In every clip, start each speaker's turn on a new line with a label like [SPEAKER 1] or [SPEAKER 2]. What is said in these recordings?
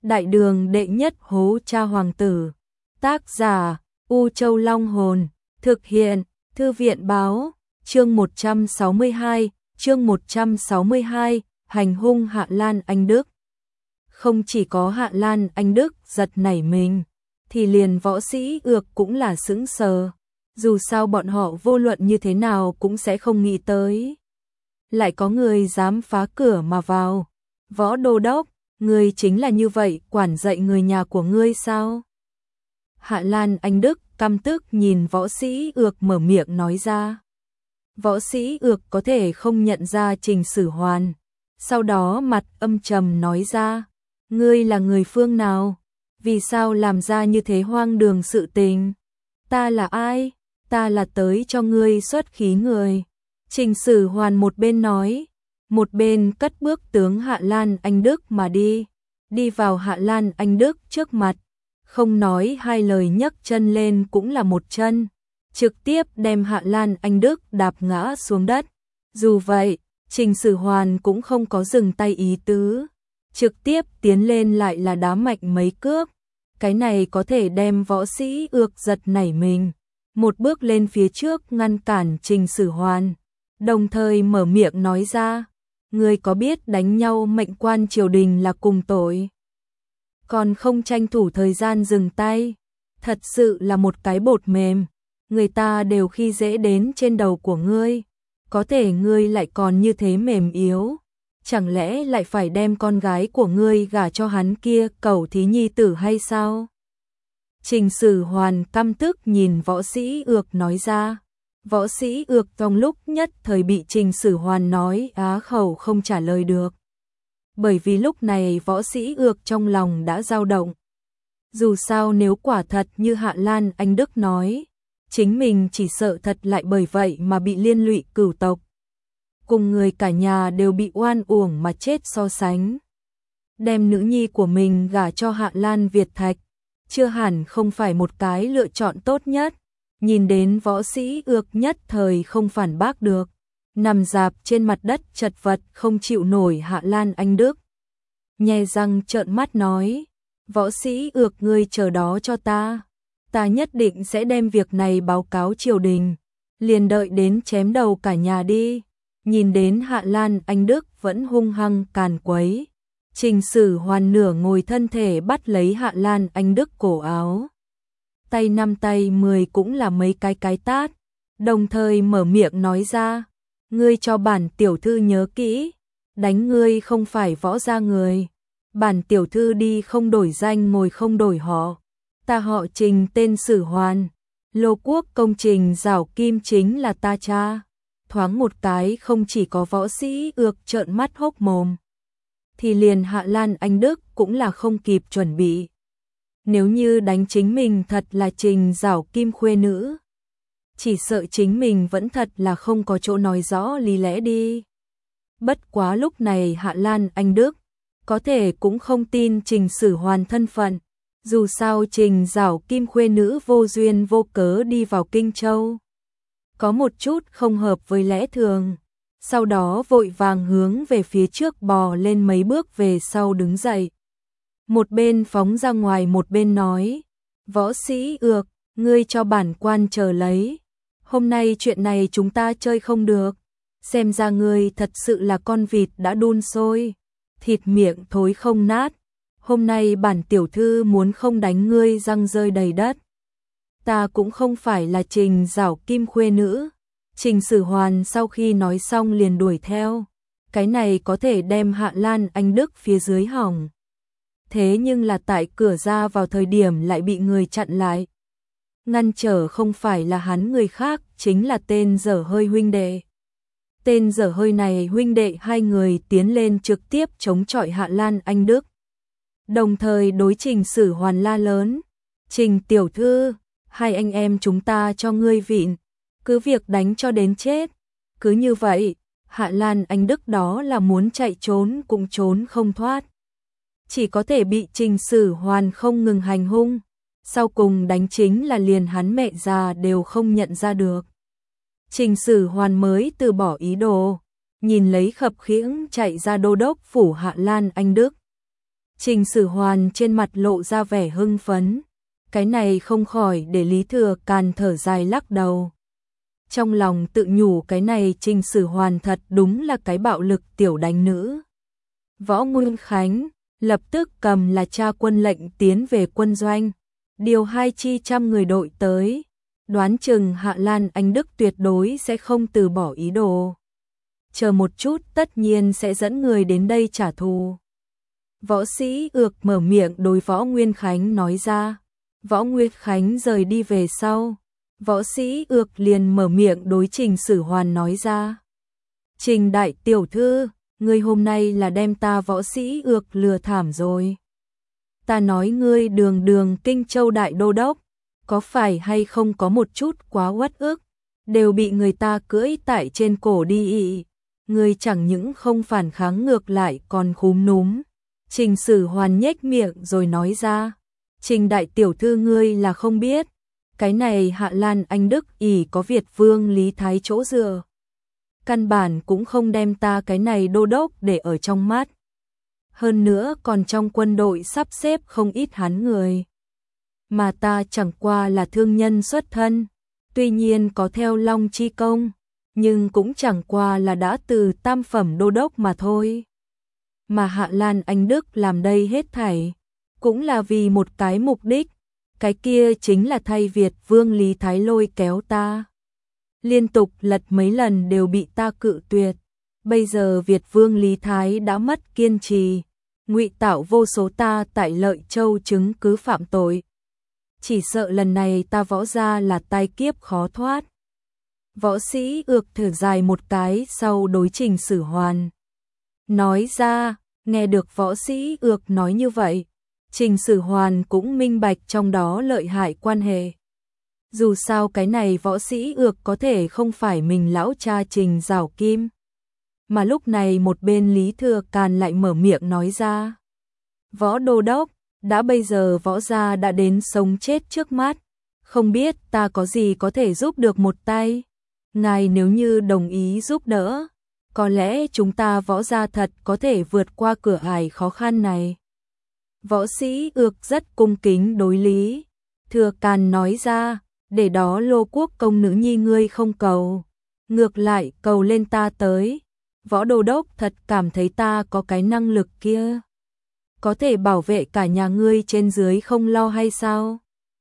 [SPEAKER 1] Đại đường đệ nhất hố cha hoàng tử. Tác giả U Châu Long Hồn. Thực hiện Thư viện Báo. Chương 162, hành hung Hạ Lan Anh Đức. Không chỉ có Hạ Lan Anh Đức giật nảy mình, thì liền Võ Sĩ Ược cũng là sững sờ. Dù sao bọn họ vô luận như thế nào cũng sẽ không nghĩ tới. Lại có người dám phá cửa mà vào. Võ Đô Đốc, ngươi chính là như vậy quản dạy người nhà của ngươi sao? Hạ Lan Anh Đức căm tức nhìn Võ Sĩ Ược mở miệng nói ra. Võ Sĩ Ược có thể không nhận ra Trình Sử Hoàn. Sau đó mặt âm trầm nói ra. Ngươi là người phương nào? Vì sao làm ra như thế hoang đường sự tình? Ta là ai? Ta là tới cho ngươi xuất khí người. Trình Sử Hoàn một bên nói, một bên cất bước tướng Hạ Lan Anh Đức mà đi. Đi vào Hạ Lan Anh Đức trước mặt, không nói hai lời nhấc chân lên cũng là một chân, trực tiếp đem Hạ Lan Anh Đức đạp ngã xuống đất. Dù vậy, Trình Sử Hoàn cũng không có dừng tay ý tứ, trực tiếp tiến lên lại là đá mạnh mấy cước. Cái này có thể đem Võ Sĩ Ược giật nảy mình, một bước lên phía trước ngăn cản Trình Sử Hoàn, đồng thời mở miệng nói ra, ngươi có biết đánh nhau mệnh quan triều đình là cùng tội, còn không tranh thủ thời gian dừng tay, thật sự là một cái bột mềm, người ta đều khi dễ đến trên đầu của ngươi, có thể ngươi lại còn như thế mềm yếu, chẳng lẽ lại phải đem con gái của ngươi gả cho hắn kia cẩu thí nhi tử hay sao? Trình Sử Hoàn căm tức nhìn Võ Sĩ Ược nói ra. Võ Sĩ Ược trong lúc nhất thời bị Trình Sử Hoàn nói á khẩu không trả lời được. Bởi vì lúc này Võ Sĩ Ược trong lòng đã dao động. Dù sao nếu quả thật như Hạ Lan Anh Đức nói, chính mình chỉ sợ thật lại bởi vậy mà bị liên lụy cửu tộc. Cùng người cả nhà đều bị oan uổng mà chết so sánh. Đem nữ nhi của mình gả cho Hạ Lan Việt Thạch, chưa hẳn không phải một cái lựa chọn tốt nhất. Nhìn đến Võ Sĩ Ược nhất thời không phản bác được, nằm rạp trên mặt đất chật vật không chịu nổi Hạ Lan Anh Đức. Nhe răng trợn mắt nói, Võ Sĩ Ược ngươi chờ đó cho ta nhất định sẽ đem việc này báo cáo triều đình, liền đợi đến chém đầu cả nhà đi. Nhìn đến Hạ Lan Anh Đức vẫn hung hăng càn quấy, Trình Sử Hoàn nửa ngồi thân thể bắt lấy Hạ Lan Anh Đức cổ áo. Tay 5 tay 10 cũng là mấy cái tát, đồng thời mở miệng nói ra, ngươi cho bản tiểu thư nhớ kỹ, đánh ngươi không phải võ gia người, bản tiểu thư đi không đổi danh ngồi không đổi họ, ta họ Trình tên Sử Hoàn, Lô Quốc công Trình Giảo Kim chính là ta cha. Thoáng một cái không chỉ có Võ Sĩ Ược trợn mắt hốc mồm, thì liền Hạ Lan Anh Đức cũng là không kịp chuẩn bị. Nếu như đánh chính mình thật là Trình Giảo Kim khuê nữ, chỉ sợ chính mình vẫn thật là không có chỗ nói rõ lý lẽ đi. Bất quá lúc này Hạ Lan Anh Đức có thể cũng không tin Trình Sử Hoàn thân phận, dù sao Trình Giảo Kim khuê nữ vô duyên vô cớ đi vào Kinh Châu, có một chút không hợp với lẽ thường. Sau đó vội vàng hướng về phía trước bò lên mấy bước về sau đứng dậy. Một bên phóng ra ngoài một bên nói, Võ Sĩ Ược, ngươi cho bản quan chờ lấy. Hôm nay chuyện này chúng ta chơi không được. Xem ra ngươi thật sự là con vịt đã đun sôi, thịt miệng thối không nát. Hôm nay bản tiểu thư muốn không đánh ngươi răng rơi đầy đất. Ta cũng không phải là Trình Giảo Kim khuê nữ. Trình Sử Hoàn sau khi nói xong liền đuổi theo. Cái này có thể đem Hạ Lan Anh Đức phía dưới hỏng. Thế nhưng là tại cửa ra vào thời điểm lại bị người chặn lại. Ngăn trở không phải là hắn người khác, chính là tên dở hơi huynh đệ. Tên dở hơi này huynh đệ hai người tiến lên trực tiếp chống chọi Hạ Lan Anh Đức. Đồng thời đối Trình Sử Hoàn la lớn. Trình tiểu thư, hai anh em chúng ta cho ngươi vịn, cứ việc đánh cho đến chết. Cứ như vậy, Hạ Lan Anh Đức đó là muốn chạy trốn cũng trốn không thoát. Chỉ có thể bị Trình Sử Hoàn không ngừng hành hung. Sau cùng đánh chính là liền hắn mẹ già đều không nhận ra được. Trình Sử Hoàn mới từ bỏ ý đồ, nhìn lấy khập khiễng chạy ra đô đốc phủ Hạ Lan Anh Đức. Trình Sử Hoàn trên mặt lộ ra vẻ hưng phấn. Cái này không khỏi để Lý Thừa Càn thở dài lắc đầu. Trong lòng tự nhủ cái này Trình Sử Hoàn thật đúng là cái bạo lực tiểu đánh nữ. Võ Nguyên Khánh lập tức cầm là cha quân lệnh tiến về quân doanh, điều 200 người đội tới, đoán chừng Hạ Lan Anh Đức tuyệt đối sẽ không từ bỏ ý đồ. Chờ một chút tất nhiên sẽ dẫn người đến đây trả thù. Võ Sĩ Ược mở miệng đối Võ Nguyên Khánh nói ra. Võ Nguyên Khánh rời đi về sau, Võ Sĩ Ược liền mở miệng đối Trình Sử Hoàn nói ra. Trình đại tiểu thư, ngươi hôm nay là đem ta Võ Sĩ Ược lừa thảm rồi. Ta nói ngươi đường đường Kinh Châu đại đô đốc, có phải hay không có một chút quá uất ức, đều bị người ta cưỡi tại trên cổ đi. Ngươi chẳng những không phản kháng ngược lại còn khúm núm. Trình Sử Hoàn nhếch miệng rồi nói ra. Trình đại tiểu thư ngươi là không biết, cái này Hạ Lan Anh Đức ỷ có Việt Vương Lý Thái chỗ dựa. Căn bản cũng không đem ta cái này đô đốc để ở trong mắt. Hơn nữa còn trong quân đội sắp xếp không ít hắn người. Mà ta chẳng qua là thương nhân xuất thân, tuy nhiên có theo Long chi công, nhưng cũng chẳng qua là đã từ tam phẩm đô đốc mà thôi. Mà Hạ Lan Anh Đức làm đây hết thảy, cũng là vì một cái mục đích, cái kia chính là thay Việt Vương Lý Thái lôi kéo ta. Liên tục lật mấy lần đều bị ta cự tuyệt, bây giờ Việt Vương Lý Thái đã mất kiên trì, ngụy tạo vô số ta tại Lợi Châu chứng cứ phạm tội. Chỉ sợ lần này ta Võ gia là tai kiếp khó thoát. Võ Sĩ Ược thở dài một cái sau đối Trình Sử Hoàn nói ra. Nghe được Võ Sĩ Ược nói như vậy, Trình Sử Hoàn cũng minh bạch trong đó lợi hại quan hệ. Dù sao cái này Võ Sĩ Ược có thể không phải mình lão cha Trình Giảo Kim. Mà lúc này một bên Lý Thừa Càn lại mở miệng nói ra. Võ đô đốc, đã bây giờ Võ gia đã đến sống chết trước mắt, không biết ta có gì có thể giúp được một tay. Ngài nếu như đồng ý giúp đỡ, có lẽ chúng ta Võ gia thật có thể vượt qua cửa ải khó khăn này. Võ Sĩ Ược rất cung kính đối Lý Thừa Càn nói ra, để đó Lô Quốc công nữ nhi ngươi không cầu, ngược lại cầu lên ta tới. Võ đô đốc thật cảm thấy ta có cái năng lực kia, có thể bảo vệ cả nhà ngươi trên dưới không lo hay sao?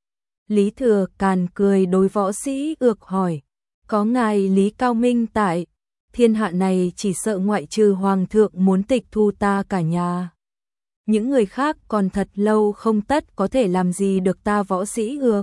[SPEAKER 1] Lý Thừa Càn cười đối Võ Sĩ Ược hỏi, có ngài Lý Cao Minh tại, thiên hạ này chỉ sợ ngoại trừ hoàng thượng muốn tịch thu ta cả nhà. Những người khác còn thật lâu không tất có thể làm gì được ta Võ Sĩ Ược.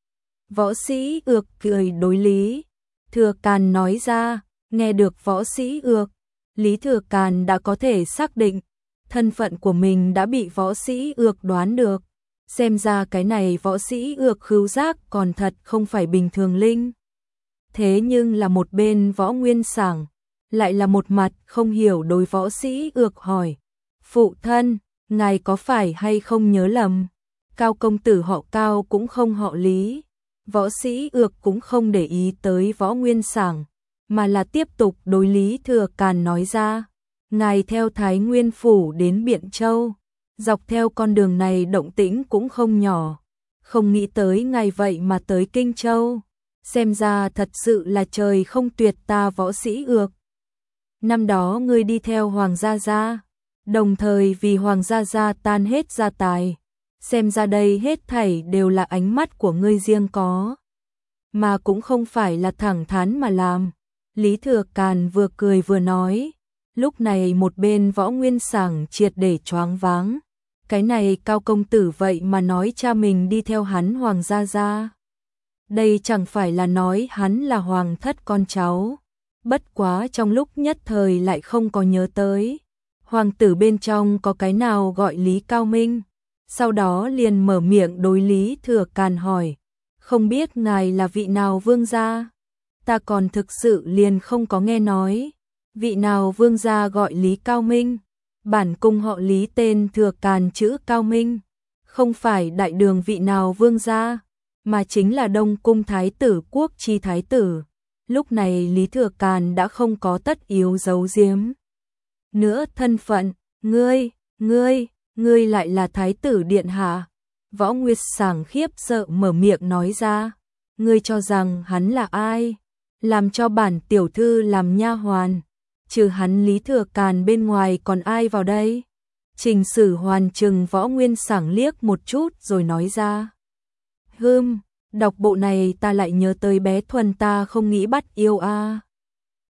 [SPEAKER 1] Võ Sĩ Ược cười đối Lý Thừa Càn nói ra, nghe được Võ Sĩ Ược, Lý Thừa Càn đã có thể xác định, thân phận của mình đã bị Võ Sĩ Ược đoán được. Xem ra cái này Võ Sĩ Ược khứu giác còn thật không phải bình thường linh. Thế nhưng là một bên Võ Nguyên Sảng, lại là một mặt không hiểu đối Võ Sĩ Ược hỏi. Phụ thân, ngài có phải hay không nhớ lầm? Cao công tử họ Cao cũng không họ Lý. Võ Sĩ Ược cũng không để ý tới Võ Nguyên Sảng, mà là tiếp tục đối Lý Thừa Càn nói ra. Ngài theo Thái Nguyên Phủ đến Biện Châu, dọc theo con đường này động tĩnh cũng không nhỏ. Không nghĩ tới ngài vậy mà tới Kinh Châu. Xem ra thật sự là trời không tuyệt ta Võ Sĩ Ược. Năm đó ngươi đi theo Hoàng gia gia, đồng thời vì Hoàng gia gia tan hết gia tài. Xem ra đây hết thảy đều là ánh mắt của ngươi riêng có, mà cũng không phải là thẳng thắn mà làm. Lý Thừa Càn vừa cười vừa nói. Lúc này một bên Võ Nguyên Sảng triệt để choáng váng. Cái này Cao công tử vậy mà nói cha mình đi theo hắn Hoàng gia gia. Đây chẳng phải là nói hắn là hoàng thất con cháu. Bất quá trong lúc nhất thời lại không có nhớ tới. Hoàng tử bên trong có cái nào gọi Lý Cao Minh. Sau đó liền mở miệng đối Lý Thừa Càn hỏi. Không biết ngài là vị nào vương gia? Ta còn thực sự liền không có nghe nói. Vị nào vương gia gọi Lý Cao Minh? Bản cung họ Lý tên Thừa Càn chữ Cao Minh. Không phải đại đường vị nào vương gia, mà chính là Đông Cung Thái tử Quốc Chi Thái tử. Lúc này Lý Thừa Càn đã không có tất yếu giấu giếm nữa thân phận. Ngươi, Ngươi lại là thái tử điện hạ. Võ Nguyệt sảng khiếp sợ mở miệng nói ra. Ngươi cho rằng hắn là ai? Làm cho bản tiểu thư làm nha hoàn. Trừ hắn Lý Thừa Càn bên ngoài còn ai vào đây? Trình Sử Hoàn trừng Võ Nguyên sảng liếc một chút rồi nói ra. Đọc bộ này ta lại nhớ tới bé Thuần ta không nghĩ bắt yêu a.